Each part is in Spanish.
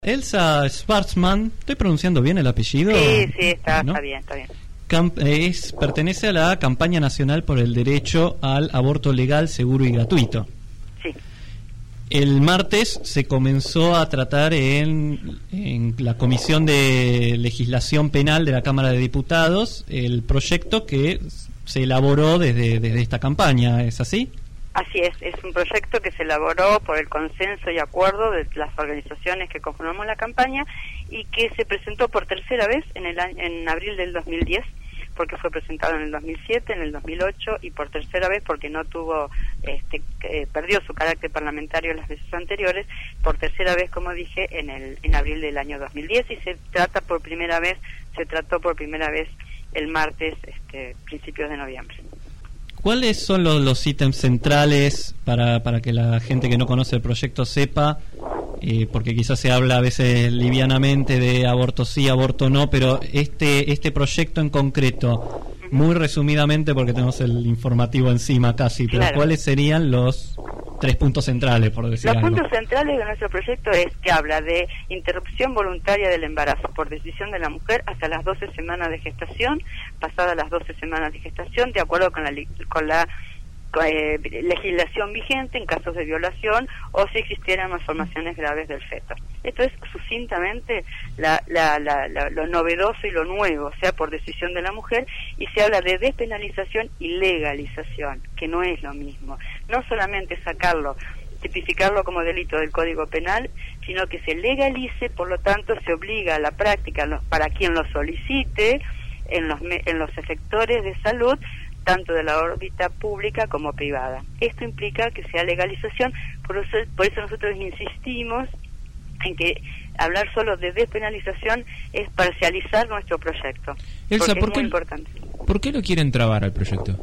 Elsa Schwarzman, ¿estoy pronunciando bien el apellido? Sí, está ¿No? bien. Pertenece a la Campaña Nacional por el Derecho al Aborto Legal, Seguro y Gratuito. Sí. El martes se comenzó a tratar en la Comisión de Legislación Penal de la Cámara de Diputados el proyecto que se elaboró desde esta campaña, ¿es así? Así es un proyecto que se elaboró por el consenso y acuerdo de las organizaciones que conformamos la campaña y que se presentó por tercera vez en abril del 2010, porque fue presentado en el 2007, en el 2008 y por tercera vez porque no tuvo, perdió su carácter parlamentario las veces anteriores, por tercera vez, como dije, en abril del año 2010 y se trató por primera vez el martes, principios de noviembre. ¿Cuáles son los ítems centrales para que la gente que no conoce el proyecto sepa? Porque quizás se habla a veces livianamente de aborto sí, aborto no, pero este proyecto en concreto, muy resumidamente porque tenemos el informativo encima casi, pero claro, ¿cuáles serían los 3 puntos centrales, por decir algo? Los puntos centrales de nuestro proyecto es que habla de interrupción voluntaria del embarazo por decisión de la mujer hasta las 12 semanas de gestación, pasadas las 12 semanas de gestación, de acuerdo con la legislación vigente en casos de violación o si existieran malformaciones graves del feto. Esto es sucintamente lo novedoso y lo nuevo, o sea, por decisión de la mujer, y se habla de despenalización y legalización, que no es lo mismo. No solamente sacarlo, tipificarlo como delito del Código Penal, sino que se legalice, por lo tanto se obliga a la práctica para quien lo solicite en los efectores de salud, tanto de la órbita pública como privada. Esto implica que sea legalización, por eso nosotros insistimos en que hablar solo de despenalización es parcializar nuestro proyecto. Elsa, porque es muy importante. ¿Por qué lo quieren trabar al proyecto?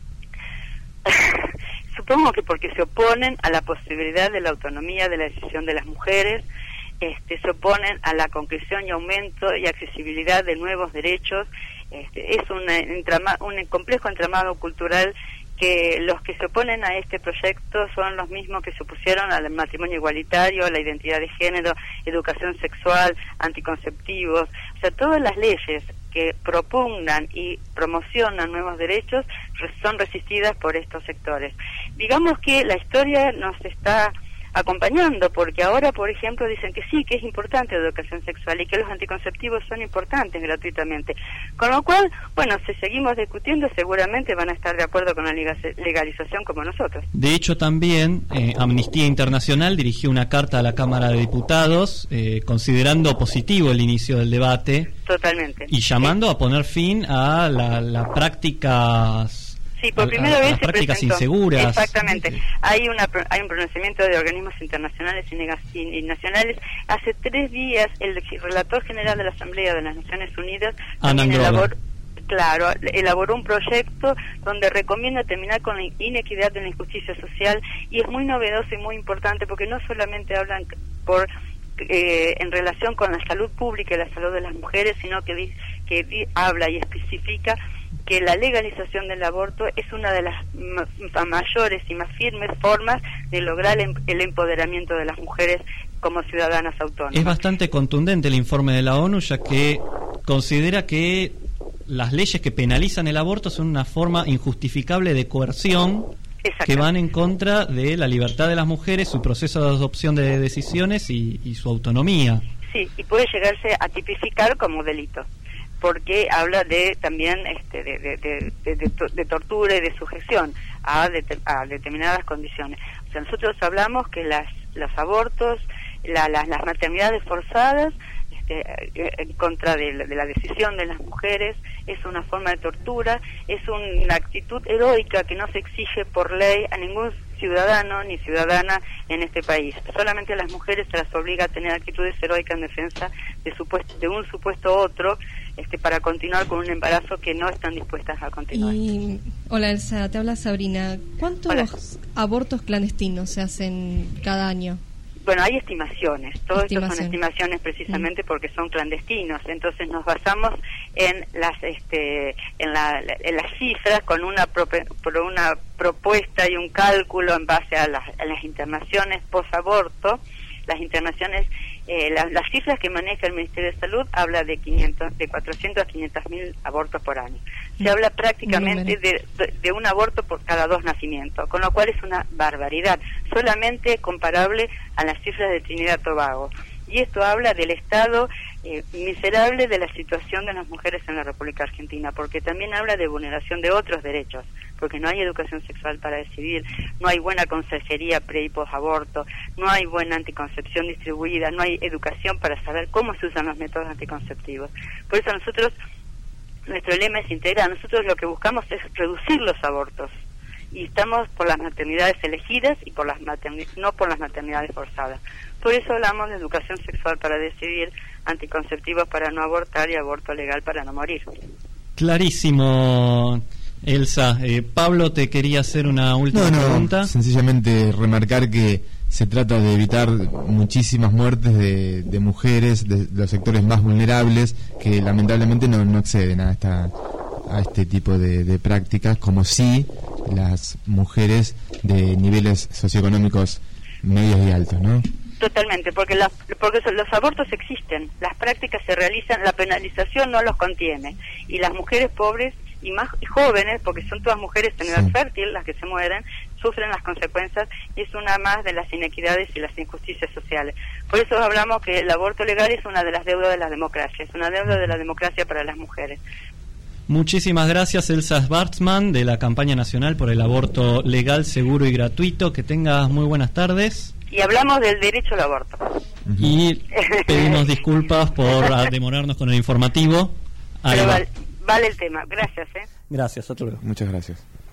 Supongo que porque se oponen a la posibilidad de la autonomía de la decisión de las mujeres, se oponen a la concreción y aumento y accesibilidad de nuevos derechos. Es un complejo entramado cultural que los que se oponen a este proyecto son los mismos que se opusieron al matrimonio igualitario, a la identidad de género, educación sexual, anticonceptivos, o sea, todas las leyes que propugnan y promocionan nuevos derechos son resistidas por estos sectores. Digamos que la historia nos está acompañando, porque ahora, por ejemplo, dicen que sí, que es importante la educación sexual y que los anticonceptivos son importantes gratuitamente. Con lo cual, bueno, si seguimos discutiendo, seguramente van a estar de acuerdo con la legalización como nosotros. De hecho, también Amnistía Internacional dirigió una carta a la Cámara de Diputados considerando positivo el inicio del debate. Totalmente. Y llamando a poner fin a las prácticas... Sí, por primera vez las se prácticas presentó. inseguras. Exactamente. Hay un pronunciamiento de organismos internacionales y nacionales. Hace 3 días el relator general de la Asamblea de las Naciones Unidas elaboró un proyecto donde recomienda terminar con la inequidad de la injusticia social, y es muy novedoso y muy importante porque no solamente hablan en relación con la salud pública y la salud de las mujeres, sino que habla y especifica que la legalización del aborto es una de las mayores y más firmes formas de lograr el empoderamiento de las mujeres como ciudadanas autónomas. Es bastante contundente el informe de la ONU, ya que considera que las leyes que penalizan el aborto son una forma injustificable de coerción que van en contra de la libertad de las mujeres, su proceso de adopción de decisiones y su autonomía. Sí, y puede llegarse a tipificar como delito, porque habla también de tortura y de sujeción a determinadas condiciones. O sea, nosotros hablamos que los abortos, las maternidades forzadas, en contra de la decisión de las mujeres, es una forma de tortura, es una actitud heroica que no se exige por ley a ningún ciudadano ni ciudadana en este país. Solamente a las mujeres se las obliga a tener actitudes heroicas en defensa de un supuesto otro, para continuar con un embarazo que no están dispuestas a continuar. Hola Elsa, te habla Sabrina. ¿Cuántos abortos clandestinos se hacen cada año? Bueno, hay estimaciones, todo esto son estimaciones precisamente porque son clandestinos, entonces nos basamos en las cifras con una propuesta y un cálculo en base a las internaciones post-aborto, las internaciones Las cifras que maneja el Ministerio de Salud habla de 400 a 500.000 abortos por año. Se habla prácticamente de un aborto por cada 2 nacimientos, con lo cual es una barbaridad, solamente comparable a las cifras de Trinidad y Tobago. Y esto habla del estado miserable de la situación de las mujeres en la República Argentina, porque también habla de vulneración de otros derechos, porque no hay educación sexual para decidir, no hay buena consejería pre y posaborto, no hay buena anticoncepción distribuida, no hay educación para saber cómo se usan los métodos anticonceptivos. Por eso nuestro lema es integral. Nosotros lo que buscamos es reducir los abortos, y estamos por las maternidades elegidas y no por las maternidades forzadas. Por eso hablamos de educación sexual para decidir, anticonceptivos para no abortar y aborto legal para no morir. Clarísimo, Elsa. Pablo, te quería hacer una última pregunta. Sencillamente remarcar que se trata de evitar muchísimas muertes de mujeres, de los sectores más vulnerables, que lamentablemente no acceden a este tipo de prácticas, como si las mujeres de niveles socioeconómicos medios y altos, ¿no? Totalmente, porque los abortos existen, las prácticas se realizan, la penalización no los contiene, y las mujeres pobres y más jóvenes, porque son todas mujeres en edad fértil las que se mueren, sufren las consecuencias, y es una más de las inequidades y las injusticias sociales. Por eso hablamos que el aborto legal es una de las deudas de la democracia, es una deuda de la democracia para las mujeres. Muchísimas gracias, Elsa Schwarzman, de la Campaña Nacional por el Aborto Legal, Seguro y Gratuito. Que tengas muy buenas tardes. Y hablamos del derecho al aborto. Y pedimos disculpas por demorarnos con el informativo. Pero vale el tema. Gracias. Gracias, otro luego. Muchas gracias.